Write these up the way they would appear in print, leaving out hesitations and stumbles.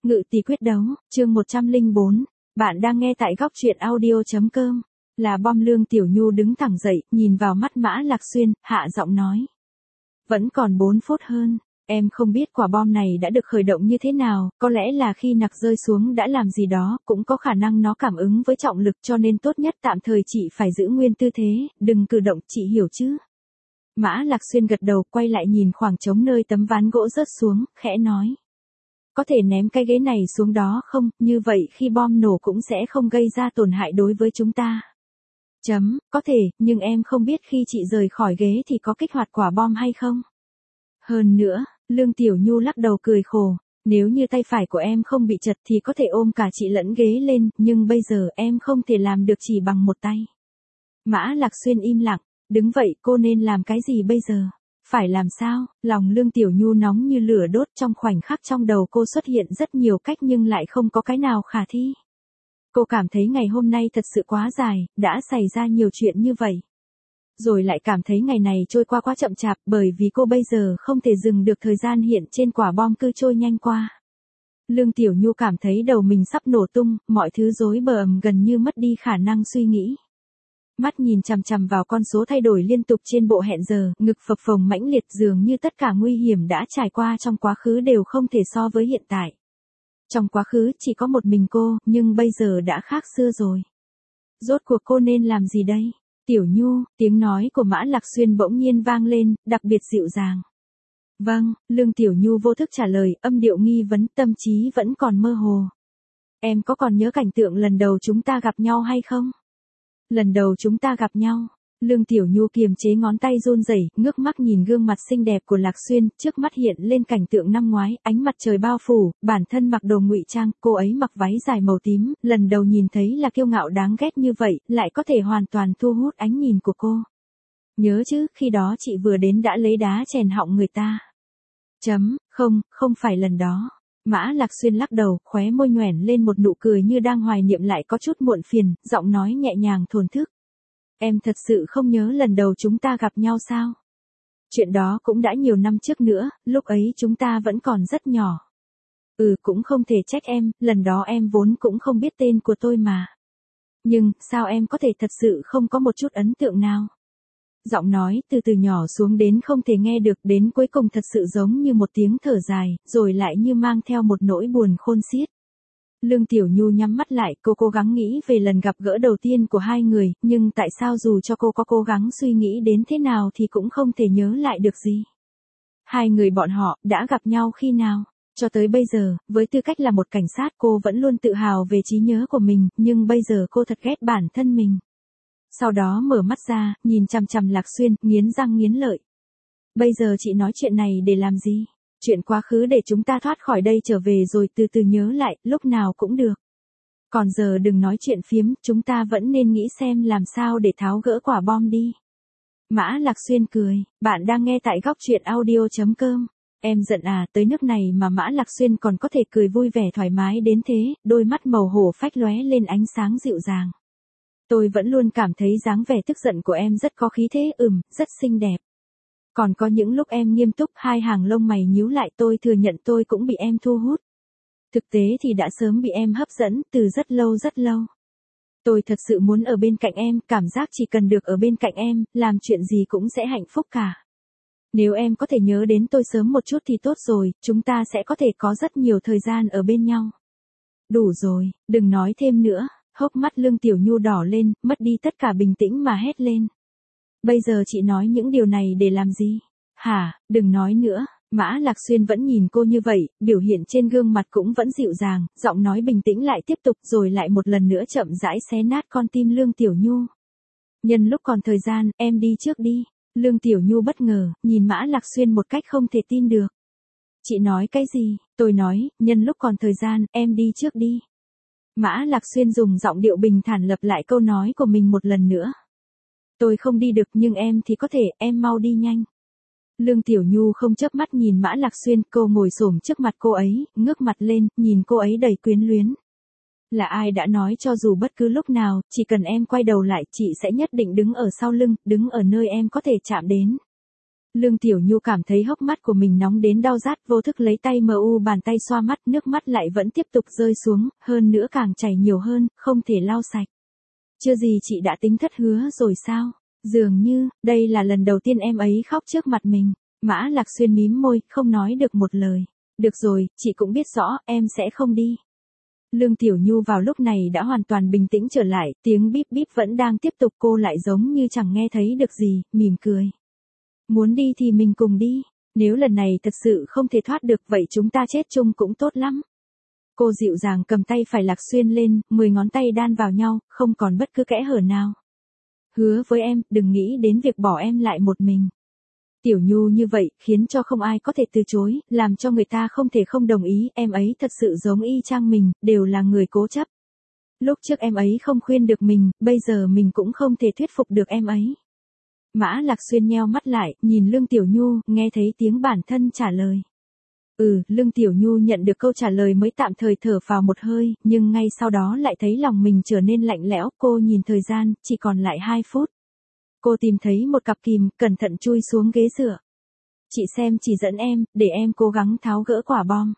Ngự tỷ quyết đấu, chương 104. Bạn đang nghe tại góc truyện audio.com. Là bom. Lương Tiểu Nhu đứng thẳng dậy, nhìn vào mắt Mã Lạc Xuyên, hạ giọng nói. Vẫn còn 4 phút hơn. Em không biết quả bom này đã được khởi động như thế nào, có lẽ là khi nặc rơi xuống đã làm gì đó, cũng có khả năng nó cảm ứng với trọng lực, cho nên tốt nhất tạm thời chị phải giữ nguyên tư thế, đừng cử động, chị hiểu chứ? Mã Lạc Xuyên gật đầu, quay lại nhìn khoảng trống nơi tấm ván gỗ rớt xuống, khẽ nói. Có thể ném cái ghế này xuống đó không, như vậy khi bom nổ cũng sẽ không gây ra tổn hại đối với chúng ta. Có thể, nhưng em không biết khi chị rời khỏi ghế thì có kích hoạt quả bom hay không. Hơn nữa, Lương Tiểu Nhu lắc đầu cười khổ, nếu như tay phải của em không bị chật thì có thể ôm cả chị lẫn ghế lên, nhưng bây giờ em không thể làm được chỉ bằng một tay. Mã Lạc Xuyên im lặng, đứng vậy cô nên làm cái gì bây giờ? Phải làm sao? Lòng Lương Tiểu Nhu nóng như lửa đốt, trong khoảnh khắc trong đầu cô xuất hiện rất nhiều cách nhưng lại không có cái nào khả thi. Cô cảm thấy ngày hôm nay thật sự quá dài, đã xảy ra nhiều chuyện như vậy. Rồi lại cảm thấy ngày này trôi qua quá chậm chạp bởi vì cô bây giờ không thể dừng được thời gian hiện trên quả bom cứ trôi nhanh qua. Lương Tiểu Nhu cảm thấy đầu mình sắp nổ tung, mọi thứ rối bời gần như mất đi khả năng suy nghĩ. Mắt nhìn chằm chằm vào con số thay đổi liên tục trên bộ hẹn giờ, ngực phập phồng mãnh liệt, dường như tất cả nguy hiểm đã trải qua trong quá khứ đều không thể so với hiện tại. Trong quá khứ chỉ có một mình cô, nhưng bây giờ đã khác xưa rồi. Rốt cuộc cô nên làm gì đây? Tiểu Nhu, tiếng nói của Mã Lạc Xuyên bỗng nhiên vang lên, đặc biệt dịu dàng. Vâng, Lương Tiểu Nhu vô thức trả lời, âm điệu nghi vấn, tâm trí vẫn còn mơ hồ. Em có còn nhớ cảnh tượng lần đầu chúng ta gặp nhau hay không? Lần đầu chúng ta gặp nhau, Lương Tiểu Nhu kiềm chế ngón tay run rẩy, ngước mắt nhìn gương mặt xinh đẹp của Lạc Xuyên, trước mắt hiện lên cảnh tượng năm ngoái, ánh mặt trời bao phủ, bản thân mặc đồ ngụy trang, cô ấy mặc váy dài màu tím, lần đầu nhìn thấy là kiêu ngạo đáng ghét như vậy, lại có thể hoàn toàn thu hút ánh nhìn của cô. Nhớ chứ, khi đó chị vừa đến đã lấy đá chèn họng người ta. Không phải lần đó. Mã Lạc Xuyên lắc đầu, khóe môi nhoẻn lên một nụ cười như đang hoài niệm lại có chút muộn phiền, giọng nói nhẹ nhàng thổn thức. Em thật sự không nhớ lần đầu chúng ta gặp nhau sao? Chuyện đó cũng đã nhiều năm trước nữa, lúc ấy chúng ta vẫn còn rất nhỏ. Cũng không thể trách em, lần đó em vốn cũng không biết tên của tôi mà. Nhưng, sao em có thể thật sự không có một chút ấn tượng nào? Giọng nói từ từ nhỏ xuống đến không thể nghe được, đến cuối cùng thật sự giống như một tiếng thở dài, rồi lại như mang theo một nỗi buồn khôn xiết. Lương Tiểu Nhu nhắm mắt lại, cô cố gắng nghĩ về lần gặp gỡ đầu tiên của hai người, nhưng tại sao dù cho cô có cố gắng suy nghĩ đến thế nào thì cũng không thể nhớ lại được gì. Hai người bọn họ đã gặp nhau khi nào? Cho tới bây giờ, với tư cách là một cảnh sát cô vẫn luôn tự hào về trí nhớ của mình, nhưng bây giờ cô thật ghét bản thân mình. Sau đó mở mắt ra, nhìn chằm chằm Lạc Xuyên, nghiến răng nghiến lợi. Bây giờ chị nói chuyện này để làm gì? Chuyện quá khứ để chúng ta thoát khỏi đây trở về rồi từ từ nhớ lại, lúc nào cũng được. Còn giờ đừng nói chuyện phiếm, chúng ta vẫn nên nghĩ xem làm sao để tháo gỡ quả bom đi. Mã Lạc Xuyên cười, bạn đang nghe tại góc truyện audio.com. Em giận à, tới nước này mà Mã Lạc Xuyên còn có thể cười vui vẻ thoải mái đến thế, đôi mắt màu hổ phách lóe lên ánh sáng dịu dàng. Tôi vẫn luôn cảm thấy dáng vẻ tức giận của em rất có khí thế, rất xinh đẹp. Còn có những lúc em nghiêm túc, hai hàng lông mày nhíu lại, tôi thừa nhận tôi cũng bị em thu hút. Thực tế thì đã sớm bị em hấp dẫn, từ rất lâu rất lâu. Tôi thật sự muốn ở bên cạnh em, cảm giác chỉ cần được ở bên cạnh em, làm chuyện gì cũng sẽ hạnh phúc cả. Nếu em có thể nhớ đến tôi sớm một chút thì tốt rồi, chúng ta sẽ có thể có rất nhiều thời gian ở bên nhau. Đủ rồi, đừng nói thêm nữa. Hốc mắt Lương Tiểu Nhu đỏ lên, mất đi tất cả bình tĩnh mà hét lên. Bây giờ chị nói những điều này để làm gì? Hả, đừng nói nữa. Mã Lạc Xuyên vẫn nhìn cô như vậy, biểu hiện trên gương mặt cũng vẫn dịu dàng, giọng nói bình tĩnh lại tiếp tục rồi lại một lần nữa chậm rãi xé nát con tim Lương Tiểu Nhu. Nhân lúc còn thời gian, em đi trước đi. Lương Tiểu Nhu bất ngờ, nhìn Mã Lạc Xuyên một cách không thể tin được. Chị nói cái gì? Tôi nói, nhân lúc còn thời gian, em đi trước đi. Mã Lạc Xuyên dùng giọng điệu bình thản lặp lại câu nói của mình một lần nữa. Tôi không đi được nhưng em thì có thể, em mau đi nhanh. Lương Tiểu Nhu không chớp mắt nhìn Mã Lạc Xuyên, cô ngồi xổm trước mặt cô ấy, ngước mặt lên, nhìn cô ấy đầy quyến luyến. Là ai đã nói cho dù bất cứ lúc nào, chỉ cần em quay đầu lại, chị sẽ nhất định đứng ở sau lưng, đứng ở nơi em có thể chạm đến. Lương Tiểu Nhu cảm thấy hốc mắt của mình nóng đến đau rát, vô thức lấy tay bàn tay xoa mắt, nước mắt lại vẫn tiếp tục rơi xuống, hơn nữa càng chảy nhiều hơn, không thể lau sạch. Chưa gì chị đã tính thất hứa rồi sao? Dường như, đây là lần đầu tiên em ấy khóc trước mặt mình. Mã Lạc Xuyên mím môi, không nói được một lời. Được rồi, chị cũng biết rõ, em sẽ không đi. Lương Tiểu Nhu vào lúc này đã hoàn toàn bình tĩnh trở lại, tiếng bíp bíp vẫn đang tiếp tục, cô lại giống như chẳng nghe thấy được gì, mỉm cười. Muốn đi thì mình cùng đi, nếu lần này thật sự không thể thoát được vậy chúng ta chết chung cũng tốt lắm. Cô dịu dàng cầm tay phải Lạc Xuyên lên, 10 ngón tay đan vào nhau, không còn bất cứ kẽ hở nào. Hứa với em, đừng nghĩ đến việc bỏ em lại một mình. Tiểu Nhu như vậy, khiến cho không ai có thể từ chối, làm cho người ta không thể không đồng ý, em ấy thật sự giống y chang mình, đều là người cố chấp. Lúc trước em ấy không khuyên được mình, bây giờ mình cũng không thể thuyết phục được em ấy. Mã Lạc Xuyên nheo mắt lại, nhìn Lương Tiểu Nhu, nghe thấy tiếng bản thân trả lời. Lương Tiểu Nhu nhận được câu trả lời mới tạm thời thở phào một hơi, nhưng ngay sau đó lại thấy lòng mình trở nên lạnh lẽo, cô nhìn thời gian, chỉ còn lại 2 phút. Cô tìm thấy một cặp kìm, cẩn thận chui xuống ghế dựa. Chị xem chỉ dẫn em, để em cố gắng tháo gỡ quả bom.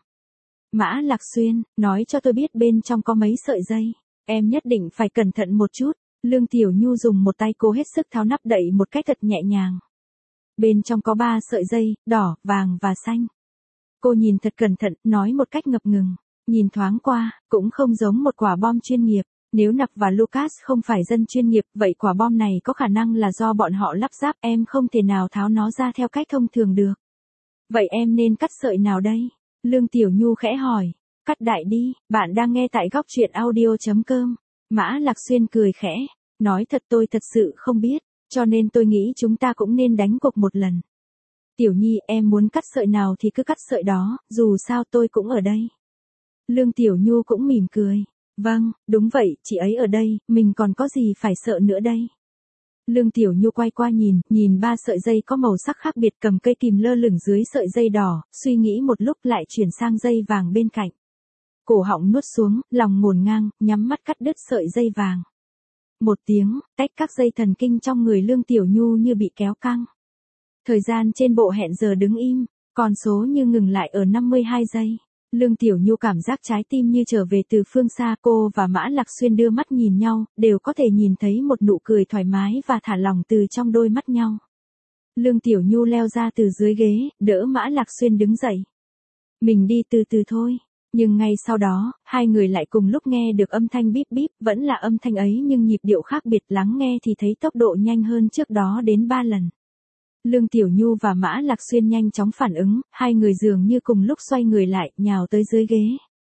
Mã Lạc Xuyên, nói cho tôi biết bên trong có mấy sợi dây. Em nhất định phải cẩn thận một chút. Lương Tiểu Nhu dùng một tay cố hết sức tháo nắp đậy một cách thật nhẹ nhàng. Bên trong có 3 sợi dây, đỏ, vàng và xanh. Cô nhìn thật cẩn thận, nói một cách ngập ngừng. Nhìn thoáng qua, cũng không giống một quả bom chuyên nghiệp. Nếu Nặc và Lucas không phải dân chuyên nghiệp, vậy quả bom này có khả năng là do bọn họ lắp ráp, em không thể nào tháo nó ra theo cách thông thường được. Vậy em nên cắt sợi nào đây? Lương Tiểu Nhu khẽ hỏi. Cắt đại đi, bạn đang nghe tại góc truyện audio.com. Mã Lạc Xuyên cười khẽ. Nói thật tôi thật sự không biết, cho nên tôi nghĩ chúng ta cũng nên đánh cuộc một lần. Tiểu Nhi, em muốn cắt sợi nào thì cứ cắt sợi đó, dù sao tôi cũng ở đây. Lương Tiểu Nhu cũng mỉm cười. Vâng, đúng vậy, chị ấy ở đây, mình còn có gì phải sợ nữa đây. Lương Tiểu Nhu quay qua nhìn 3 sợi dây có màu sắc khác biệt, cầm cây kìm lơ lửng dưới sợi dây đỏ, suy nghĩ một lúc lại chuyển sang dây vàng bên cạnh. Cổ họng nuốt xuống, lòng ngổn ngang, nhắm mắt cắt đứt sợi dây vàng. Một tiếng, tách các dây thần kinh trong người Lương Tiểu Nhu như bị kéo căng. Thời gian trên bộ hẹn giờ đứng im, con số như ngừng lại ở 52 giây. Lương Tiểu Nhu cảm giác trái tim như trở về từ phương xa, cô và Mã Lạc Xuyên đưa mắt nhìn nhau, đều có thể nhìn thấy một nụ cười thoải mái và thả lỏng từ trong đôi mắt nhau. Lương Tiểu Nhu leo ra từ dưới ghế, đỡ Mã Lạc Xuyên đứng dậy. Mình đi từ từ thôi. Nhưng ngay sau đó, hai người lại cùng lúc nghe được âm thanh bíp bíp, vẫn là âm thanh ấy nhưng nhịp điệu khác biệt, lắng nghe thì thấy tốc độ nhanh hơn trước đó đến 3 lần. Lương Tiểu Nhu và Mã Lạc Xuyên nhanh chóng phản ứng, hai người dường như cùng lúc xoay người lại, nhào tới dưới ghế.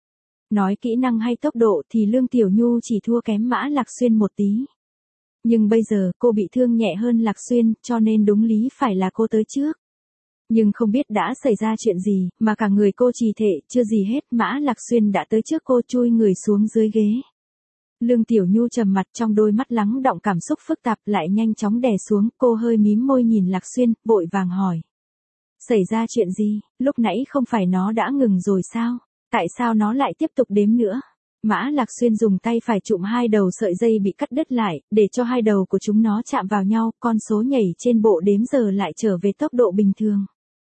Nói kỹ năng hay tốc độ thì Lương Tiểu Nhu chỉ thua kém Mã Lạc Xuyên một tí. Nhưng bây giờ cô bị thương nhẹ hơn Lạc Xuyên, cho nên đúng lý phải là cô tới trước. Nhưng không biết đã xảy ra chuyện gì, mà cả người cô trì trệ, chưa gì hết, Mã Lạc Xuyên đã tới trước cô, chui người xuống dưới ghế. Lương Tiểu Nhu trầm mặt, trong đôi mắt lắng đọng cảm xúc phức tạp, lại nhanh chóng đè xuống, cô hơi mím môi nhìn Lạc Xuyên, vội vàng hỏi. Xảy ra chuyện gì, lúc nãy không phải nó đã ngừng rồi sao? Tại sao nó lại tiếp tục đếm nữa? Mã Lạc Xuyên dùng tay phải chụm hai đầu sợi dây bị cắt đứt lại, để cho hai đầu của chúng nó chạm vào nhau, con số nhảy trên bộ đếm giờ lại trở về tốc độ bình thường.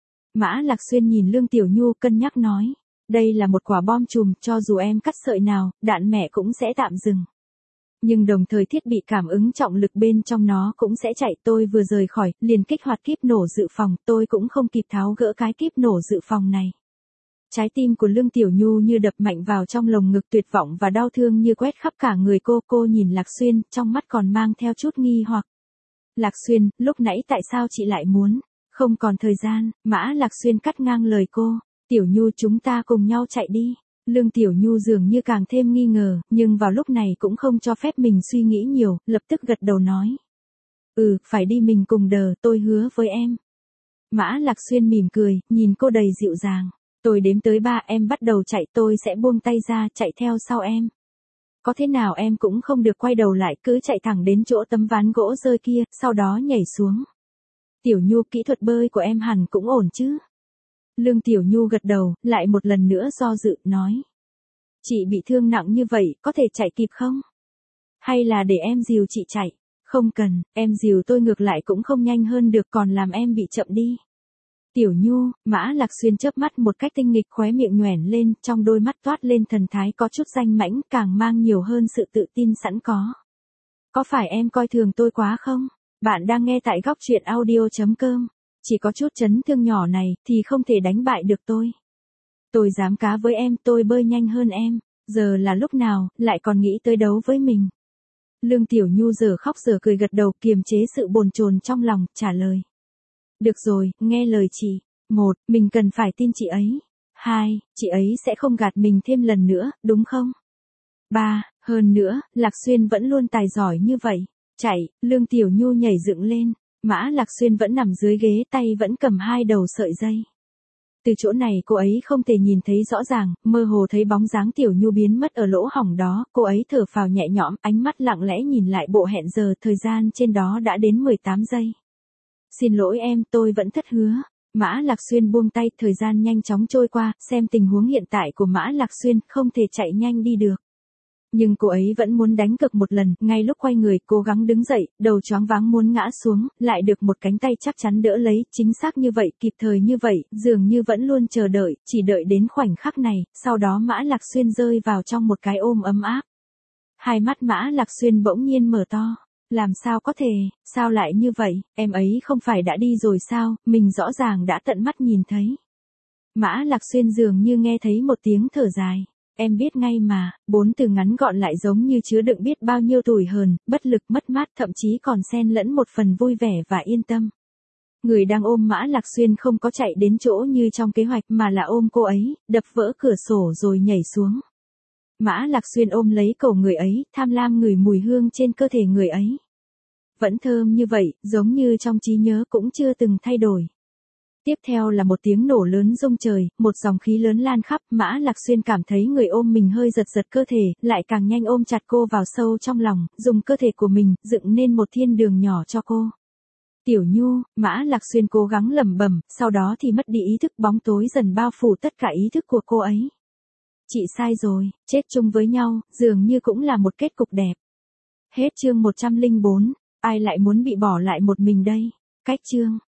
Mã Lạc Xuyên nhìn Lương Tiểu Nhu cân nhắc nói. Đây là một quả bom chùm, cho dù em cắt sợi nào, đạn mẹ cũng sẽ tạm dừng. Nhưng đồng thời thiết bị cảm ứng trọng lực bên trong nó cũng sẽ chạy. Tôi vừa rời khỏi, liền kích hoạt kíp nổ dự phòng, tôi cũng không kịp tháo gỡ cái kíp nổ dự phòng này. Trái tim của Lương Tiểu Nhu như đập mạnh vào trong lồng ngực, tuyệt vọng và đau thương như quét khắp cả người cô nhìn Lạc Xuyên, trong mắt còn mang theo chút nghi hoặc. Lạc Xuyên, lúc nãy tại sao chị lại muốn? Không còn thời gian, Mã Lạc Xuyên cắt ngang lời cô. Tiểu Nhu, chúng ta cùng nhau chạy đi. Lương Tiểu Nhu dường như càng thêm nghi ngờ, nhưng vào lúc này cũng không cho phép mình suy nghĩ nhiều, lập tức gật đầu nói. Phải đi, mình cùng đờ, tôi hứa với em. Mã Lạc Xuyên mỉm cười, nhìn cô đầy dịu dàng. Tôi đếm tới 3, em bắt đầu chạy, tôi sẽ buông tay ra, chạy theo sau em. Có thế nào em cũng không được quay đầu lại, cứ chạy thẳng đến chỗ tấm ván gỗ rơi kia, sau đó nhảy xuống. Tiểu Nhu, kỹ thuật bơi của em hẳn cũng ổn chứ? Lương Tiểu Nhu gật đầu, lại một lần nữa do dự, nói. Chị bị thương nặng như vậy, có thể chạy kịp không? Hay là để em dìu chị chạy? Không cần, em dìu tôi ngược lại cũng không nhanh hơn được, còn làm em bị chậm đi. Tiểu Nhu, Mã Lạc Xuyên chớp mắt một cách tinh nghịch, khóe miệng nhoẻn lên, trong đôi mắt toát lên thần thái có chút danh mãnh, càng mang nhiều hơn sự tự tin sẵn có. Có phải em coi thường tôi quá không? Bạn đang nghe tại góc truyện audio.com. Chỉ có chút chấn thương nhỏ này thì không thể đánh bại được tôi. Tôi dám cá với em, tôi bơi nhanh hơn em. Giờ là lúc nào, lại còn nghĩ tới đấu với mình. Lương Tiểu Nhu giờ khóc giờ cười gật đầu, kiềm chế sự bồn chồn trong lòng, trả lời. Được rồi, nghe lời chị. 1. Mình cần phải tin chị ấy. 2. Chị ấy sẽ không gạt mình thêm lần nữa, đúng không? 3. Hơn nữa, Lạc Xuyên vẫn luôn tài giỏi như vậy. Chạy, Lương Tiểu Nhu nhảy dựng lên. Mã Lạc Xuyên vẫn nằm dưới ghế, tay vẫn cầm 2 đầu sợi dây. Từ chỗ này cô ấy không thể nhìn thấy rõ ràng, mơ hồ thấy bóng dáng Tiểu Nhu biến mất ở lỗ hổng đó, cô ấy thở phào nhẹ nhõm, ánh mắt lặng lẽ nhìn lại bộ hẹn giờ, thời gian trên đó đã đến 18 giây. Xin lỗi em, tôi vẫn thất hứa. Mã Lạc Xuyên buông tay, thời gian nhanh chóng trôi qua, xem tình huống hiện tại của Mã Lạc Xuyên, không thể chạy nhanh đi được. Nhưng cô ấy vẫn muốn đánh cược một lần, ngay lúc quay người, cố gắng đứng dậy, đầu choáng váng muốn ngã xuống, lại được một cánh tay chắc chắn đỡ lấy, chính xác như vậy, kịp thời như vậy, dường như vẫn luôn chờ đợi, chỉ đợi đến khoảnh khắc này, sau đó Mã Lạc Xuyên rơi vào trong một cái ôm ấm áp. Hai mắt Mã Lạc Xuyên bỗng nhiên mở to. Làm sao có thể, sao lại như vậy, em ấy không phải đã đi rồi sao, mình rõ ràng đã tận mắt nhìn thấy. Mã Lạc Xuyên dường như nghe thấy một tiếng thở dài. Em biết ngay mà, 4 từ ngắn gọn lại giống như chứa đựng biết bao nhiêu tủi hờn, bất lực, mất mát, thậm chí còn xen lẫn một phần vui vẻ và yên tâm. Người đang ôm Mã Lạc Xuyên không có chạy đến chỗ như trong kế hoạch mà là ôm cô ấy, đập vỡ cửa sổ rồi nhảy xuống. Mã Lạc Xuyên ôm lấy cổ người ấy, tham lam ngửi mùi hương trên cơ thể người ấy. Vẫn thơm như vậy, giống như trong trí nhớ cũng chưa từng thay đổi. Tiếp theo là một tiếng nổ lớn rung trời, một dòng khí lớn lan khắp, Mã Lạc Xuyên cảm thấy người ôm mình hơi giật giật cơ thể, lại càng nhanh ôm chặt cô vào sâu trong lòng, dùng cơ thể của mình, dựng nên một thiên đường nhỏ cho cô. Tiểu Nhu, Mã Lạc Xuyên cố gắng lẩm bẩm, sau đó thì mất đi ý thức, bóng tối dần bao phủ tất cả ý thức của cô ấy. Chị sai rồi, chết chung với nhau, dường như cũng là một kết cục đẹp. Hết chương 104, ai lại muốn bị bỏ lại một mình đây? Cách chương